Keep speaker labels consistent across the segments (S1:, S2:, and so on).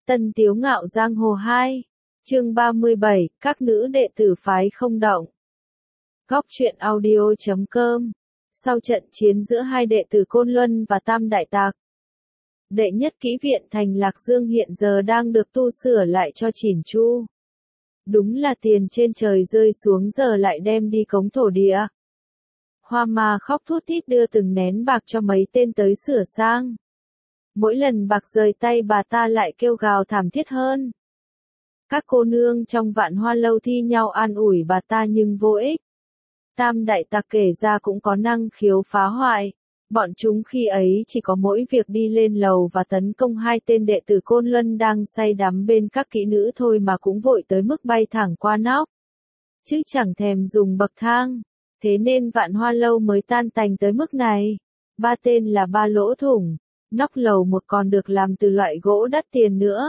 S1: Tân Tiếu Ngạo Giang Hồ 2, chương 37, các nữ đệ tử phái không động. Góc truyện audio.com. Sau trận chiến giữa hai đệ tử Côn Luân và Tam Đại Tạc, đệ nhất kỹ viện thành Lạc Dương hiện giờ đang được tu sửa lại cho chỉn chu. Đúng là tiền trên trời rơi xuống giờ lại đem đi cống thổ địa. Hoa Ma khóc thút thít đưa từng nén bạc cho mấy tên tới sửa sang. Mỗi lần bạc rời tay bà ta lại kêu gào thảm thiết hơn. Các cô nương trong Vạn Hoa lâu thi nhau an ủi bà ta nhưng vô ích. Tam Đại Tạc kể ra cũng có năng khiếu phá hoại. Bọn chúng khi ấy chỉ có mỗi việc đi lên lầu và tấn công hai tên đệ tử Côn Luân đang say đắm bên các kỹ nữ thôi mà cũng vội tới mức bay thẳng qua nóc. Chứ chẳng thèm dùng bậc thang. Thế nên Vạn Hoa lâu mới tan tành tới mức này. Ba tên là ba lỗ thủng. Nóc lầu một còn được làm từ loại gỗ đắt tiền nữa.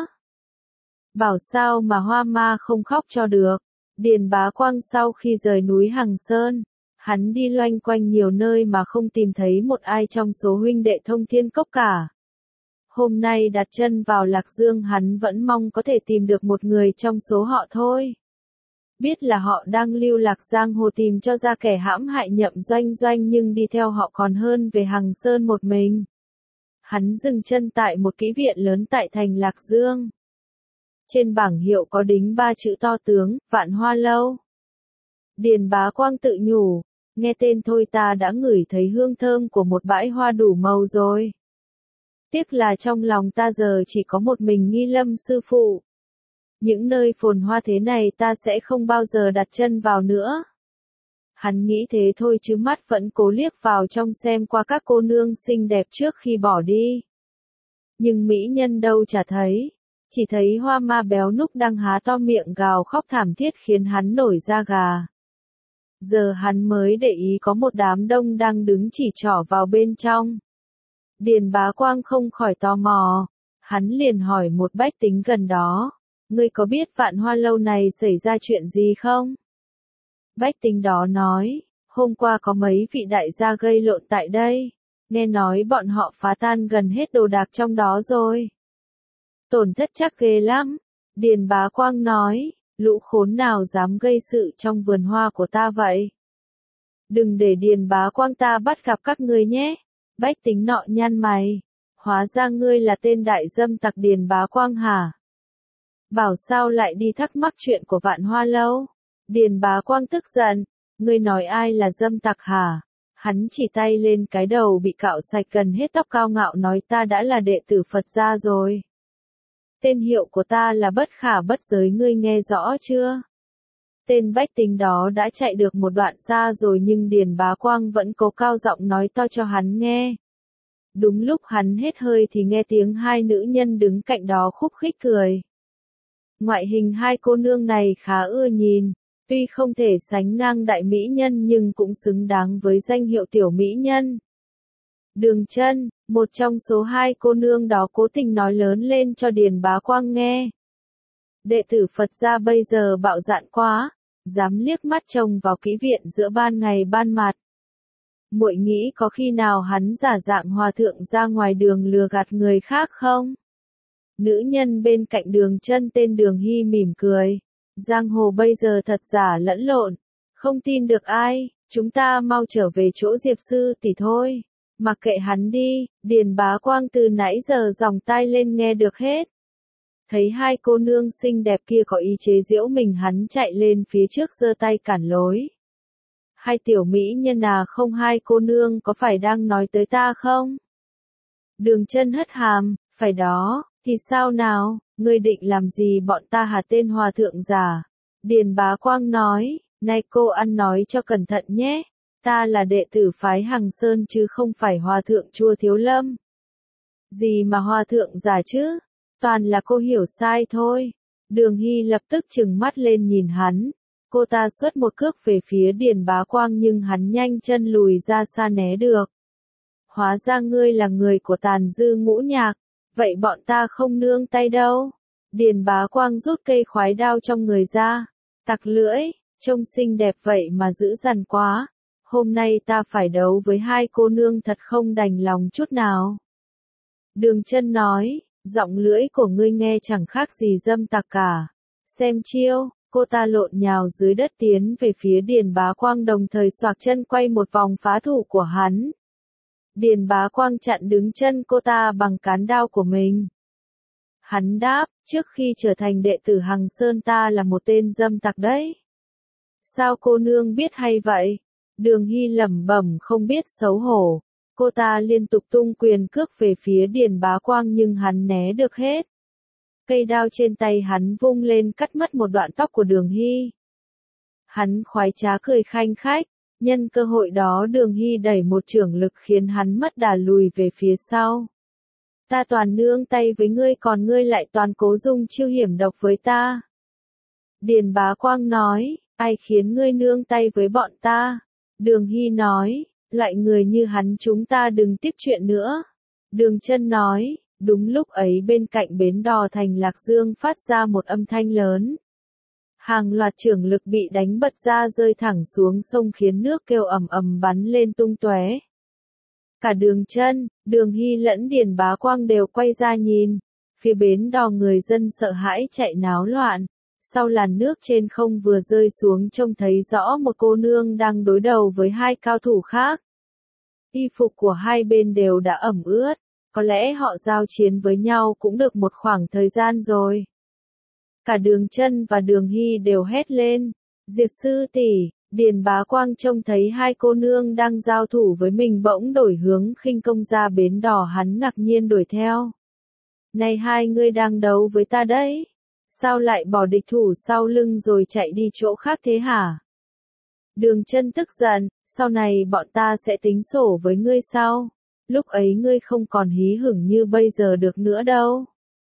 S1: Bảo sao mà Hoa Ma không khóc cho được. Điền Bá Quang sau khi rời núi Hằng Sơn, hắn đi loanh quanh nhiều nơi mà không tìm thấy một ai trong số huynh đệ Thông Thiên Cốc cả. Hôm nay đặt chân vào Lạc Dương hắn vẫn mong có thể tìm được một người trong số họ thôi. Biết là họ đang lưu lạc giang hồ tìm cho ra kẻ hãm hại Nhậm Doanh Doanh nhưng đi theo họ còn hơn về Hằng Sơn một mình. Hắn dừng chân tại một kỹ viện lớn tại thành Lạc Dương. Trên bảng hiệu có đính 3 chữ to tướng, Vạn Hoa lâu. Điền Bá Quang tự nhủ, nghe tên thôi ta đã ngửi thấy hương thơm của một bãi hoa đủ màu rồi. Tiếc là trong lòng ta giờ chỉ có một mình Nghi Lâm sư phụ. Những nơi phồn hoa thế này ta sẽ không bao giờ đặt chân vào nữa. Hắn nghĩ thế thôi chứ mắt vẫn cố liếc vào trong xem qua các cô nương xinh đẹp trước khi bỏ đi. Nhưng mỹ nhân đâu chả thấy. Chỉ thấy Hoa Ma béo núc đang há to miệng gào khóc thảm thiết khiến hắn nổi da gà. Giờ hắn mới để ý có một đám đông đang đứng chỉ trỏ vào bên trong. Điền Bá Quang không khỏi tò mò. Hắn liền hỏi một bách tính gần đó. Ngươi có biết Vạn Hoa lâu này xảy ra chuyện gì không? Bách tính đó nói, hôm qua có mấy vị đại gia gây lộn tại đây. Nghe nói bọn họ phá tan gần hết đồ đạc trong đó rồi. Tổn thất chắc ghê lắm. Điền Bá Quang nói, lũ khốn nào dám gây sự trong vườn hoa của ta vậy? Đừng để Điền Bá Quang ta bắt gặp các ngươi nhé. Bách tính nọ nhăn mày. Hóa ra ngươi là tên đại dâm tặc Điền Bá Quang hả? Bảo sao lại đi thắc mắc chuyện của Vạn Hoa lâu? Điền Bá Quang tức giận. Ngươi nói ai là dâm tặc hả? Hắn chỉ tay lên cái đầu bị cạo sạch gần hết tóc cao ngạo nói ta đã là đệ tử Phật gia rồi. Tên hiệu của ta là Bất Khả Bất Giới ngươi nghe rõ chưa? Tên bách tính đó đã chạy được một đoạn xa rồi nhưng Điền Bá Quang vẫn cố cao giọng nói to cho hắn nghe. Đúng lúc hắn hết hơi thì nghe tiếng hai nữ nhân đứng cạnh đó khúc khích cười. Ngoại hình hai cô nương này khá ưa nhìn, tuy không thể sánh ngang đại mỹ nhân nhưng cũng xứng đáng với danh hiệu tiểu mỹ nhân. Đường Chân, một trong số hai cô nương đó cố tình nói lớn lên cho Điền Bá Quang nghe. Đệ tử Phật gia bây giờ bạo dạn quá, dám liếc mắt trông vào kỹ viện giữa ban ngày ban mặt. Muội nghĩ có khi nào hắn giả dạng hòa thượng ra ngoài đường lừa gạt người khác không? Nữ nhân bên cạnh Đường Chân tên Đường Hy mỉm cười. Giang hồ bây giờ thật giả lẫn lộn, không tin được ai, chúng ta mau trở về chỗ Diệp sư tỷ thôi. Mặc kệ hắn đi, Điền Bá Quang từ nãy giờ giòng tai lên nghe được hết. Thấy hai cô nương xinh đẹp kia có ý chế giễu mình hắn chạy lên phía trước giơ tay cản lối. Hai tiểu mỹ nhân à không hai cô nương có phải đang nói tới ta không? Đường Chân hất hàm, phải đó, thì sao nào, ngươi định làm gì bọn ta hả tên hòa thượng giả? Điền Bá Quang nói, này cô ăn nói cho cẩn thận nhé. Ta là đệ tử phái Hằng Sơn chứ không phải hòa thượng Chùa Thiếu Lâm. Gì mà hòa thượng giả chứ? Toàn là cô hiểu sai thôi. Đường Hy lập tức trừng mắt lên nhìn hắn. Cô ta xuất một cước về phía Điền Bá Quang nhưng hắn nhanh chân lùi ra xa né được. Hóa ra ngươi là người của Tàn Dư Ngũ Nhạc. Vậy bọn ta không nương tay đâu. Điền Bá Quang rút cây khoái đao trong người ra. Tặc lưỡi, trông xinh đẹp vậy mà dữ dằn quá. Hôm nay ta phải đấu với hai cô nương thật không đành lòng chút nào. Đường Chân nói, Giọng lưỡi của ngươi nghe chẳng khác gì dâm tặc cả. Xem chiêu, cô ta lộn nhào dưới đất tiến về phía Điền Bá Quang đồng thời xoạc chân quay một vòng phá thủ của hắn. Điền Bá Quang chặn đứng chân cô ta bằng cán đao của mình. Hắn đáp, trước khi trở thành đệ tử Hằng Sơn ta là một tên dâm tặc đấy. Sao cô nương biết hay vậy? Đường Hy lẩm bẩm không biết xấu hổ. Cô ta liên tục tung quyền cước về phía Điền Bá Quang nhưng hắn né được hết. Cây đao trên tay hắn vung lên cắt mất một đoạn tóc của Đường Hy. Hắn khoái trá cười khanh khách, nhân cơ hội đó Đường Hy đẩy một chưởng lực khiến hắn mất đà lùi về phía sau. Ta toàn nương tay với ngươi còn ngươi lại toàn cố dùng chiêu hiểm độc với ta. Điền Bá Quang nói, ai khiến ngươi nương tay với bọn ta? Đường Hy nói, loại người như hắn chúng ta đừng tiếp chuyện nữa. Đường Chân nói, đúng lúc ấy bên cạnh bến đò thành Lạc Dương phát ra một âm thanh lớn. Hàng loạt chưởng lực bị đánh bật ra rơi thẳng xuống sông khiến nước kêu ầm ầm bắn lên tung tóe. Cả Đường Chân, Đường Hy lẫn Điền Bá Quang đều quay ra nhìn. Phía bến đò người dân sợ hãi chạy náo loạn. Sau làn nước trên không vừa rơi xuống trông thấy rõ một cô nương đang đối đầu với hai cao thủ khác. Y phục của hai bên đều đã ẩm ướt. Có lẽ họ giao chiến với nhau cũng được một khoảng thời gian rồi. Cả Đường Chân và Đường Hy đều hét lên. Diệp sư tỷ. Điền Bá Quang trông thấy hai cô nương đang giao thủ với mình bỗng đổi hướng khinh công ra bến đò hắn ngạc nhiên đuổi theo. Này hai ngươi đang đấu với ta đấy. Sao lại bỏ địch thủ sau lưng rồi chạy đi chỗ khác thế hả? Đường Chân tức giận, sau này bọn ta sẽ tính sổ với ngươi sau. Lúc ấy ngươi không còn hí hửng như bây giờ được nữa đâu.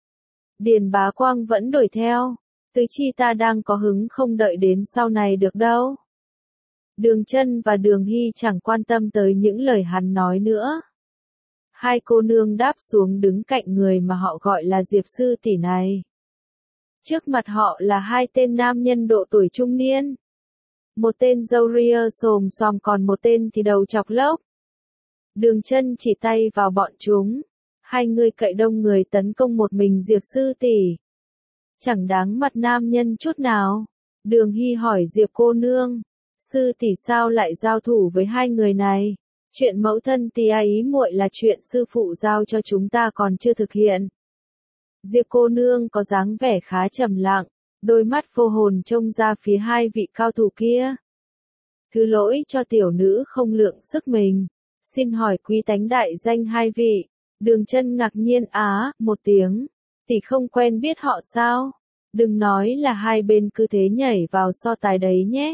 S1: Điền Bá Quang vẫn đuổi theo. Tứ chi ta đang có hứng không đợi đến sau này được đâu. Đường Chân và Đường Hy chẳng quan tâm tới những lời hắn nói nữa. Hai cô nương đáp xuống đứng cạnh người mà họ gọi là Diệp sư tỷ này. Trước mặt họ là hai tên nam nhân độ tuổi trung niên. Một tên râu ria xồm xoàm còn một tên thì đầu chọc lốc. Đường Chân chỉ tay vào bọn chúng. Hai người cậy đông người tấn công một mình Diệp sư tỷ. Chẳng đáng mặt nam nhân chút nào. Đường Hy hỏi Diệp cô nương. Sư tỷ sao lại giao thủ với hai người này? Chuyện mẫu thân tía ý muội là chuyện sư phụ giao cho chúng ta còn chưa thực hiện. Diệp cô nương có dáng vẻ khá trầm lặng, đôi mắt vô hồn trông ra phía hai vị cao thủ kia. Thứ lỗi cho tiểu nữ không lượng sức mình. Xin hỏi quý tánh đại danh hai vị. Đường Chân ngạc nhiên một tiếng. Tỷ không quen biết họ sao? Đừng nói là hai bên cứ thế nhảy vào so tài đấy nhé.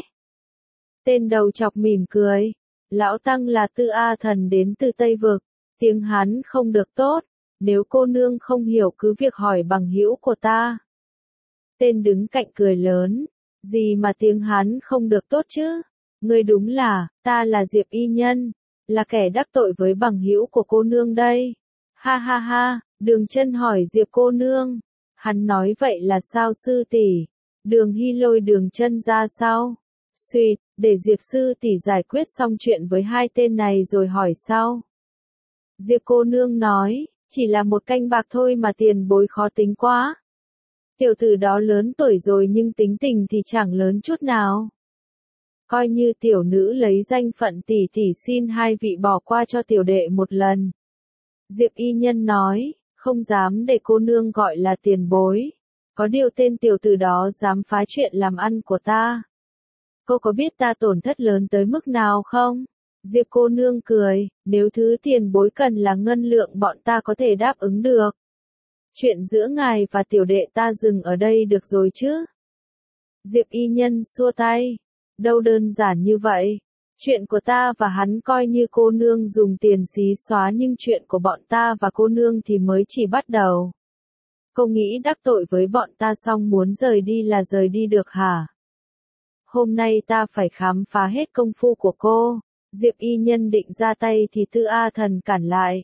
S1: Tên đầu chọc mỉm cười. Lão Tăng là Tư A Thần đến từ Tây Vực. Tiếng Hán không được tốt. Nếu cô nương không hiểu cứ việc hỏi bằng hữu của ta. Tên đứng cạnh cười lớn. Gì mà tiếng Hán không được tốt chứ? Ngươi đúng là, ta là Diệp y nhân. Là kẻ đắc tội với bằng hữu của cô nương đây. Ha ha ha, Đường Chân hỏi Diệp cô nương. Hắn nói vậy là sao sư tỷ? Đường Hy lôi Đường Chân ra sau. Suýt, để Diệp sư tỷ giải quyết xong chuyện với hai tên này rồi hỏi sau. Diệp cô nương nói, chỉ là một canh bạc thôi mà tiền bối khó tính quá. Tiểu tử đó lớn tuổi rồi nhưng tính tình thì chẳng lớn chút nào. Coi như tiểu nữ lấy danh phận tỷ tỷ xin hai vị bỏ qua cho tiểu đệ một lần. Diệp y nhân nói, không dám để cô nương gọi là tiền bối. Có điều tên tiểu tử đó dám phá chuyện làm ăn của ta. Cô có biết ta tổn thất lớn tới mức nào không? Diệp cô nương cười, nếu thứ tiền bối cần là ngân lượng bọn ta có thể đáp ứng được. Chuyện giữa ngài và tiểu đệ ta dừng ở đây được rồi chứ? Diệp y nhân xua tay. Đâu đơn giản như vậy. Chuyện của ta và hắn coi như cô nương dùng tiền xí xóa nhưng chuyện của bọn ta và cô nương thì mới chỉ bắt đầu. Cô nghĩ đắc tội với bọn ta xong muốn rời đi là rời đi được hả? Hôm nay ta phải khám phá hết công phu của cô. Diệp y nhân định ra tay thì Tư A Thần cản lại.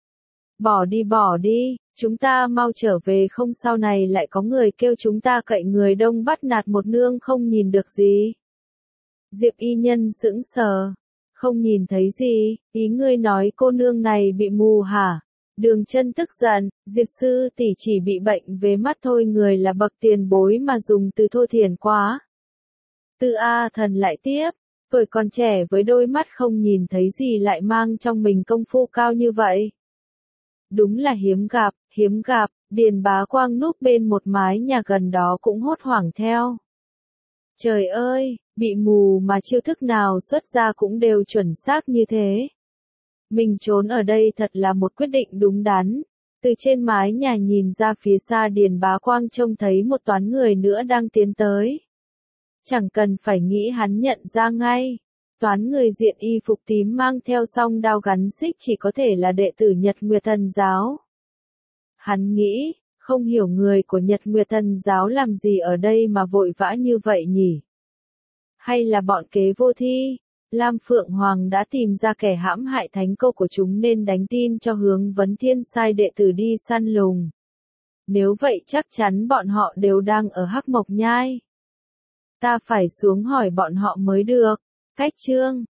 S1: Bỏ đi, chúng ta mau trở về không sau này lại có người kêu chúng ta cậy người đông bắt nạt một nương không nhìn được gì. Diệp y nhân sững sờ. Không nhìn thấy gì, ý ngươi nói cô nương này bị mù hả? Đường Chân tức giận, Diệp sư tỷ chỉ bị bệnh về mắt thôi, người là bậc tiền bối mà dùng từ thô thiển quá. Tư A Thần lại tiếp, tuổi còn trẻ với đôi mắt không nhìn thấy gì lại mang trong mình công phu cao như vậy. Đúng là hiếm gặp, Điền Bá Quang núp bên một mái nhà gần đó cũng hốt hoảng theo. Trời ơi, bị mù mà chiêu thức nào xuất ra cũng đều chuẩn xác như thế. Mình trốn ở đây thật là một quyết định đúng đắn. Từ trên mái nhà nhìn ra phía xa, Điền Bá Quang trông thấy một toán người nữa đang tiến tới. Chẳng cần phải nghĩ hắn nhận ra ngay. Toán người diện y phục tím mang theo song đao gắn xích chỉ có thể là đệ tử Nhật Nguyệt Thần Giáo. Hắn nghĩ, không hiểu người của Nhật Nguyệt Thần Giáo làm gì ở đây mà vội vã như vậy nhỉ? Hay là bọn kế vô thi? Lam Phượng Hoàng đã tìm ra kẻ hãm hại thánh cô của chúng nên đánh tin cho Hướng Vấn Thiên sai đệ tử đi săn lùng. Nếu vậy chắc chắn bọn họ đều đang ở Hắc Mộc Nhai. Ta phải xuống hỏi bọn họ mới được. Cách chương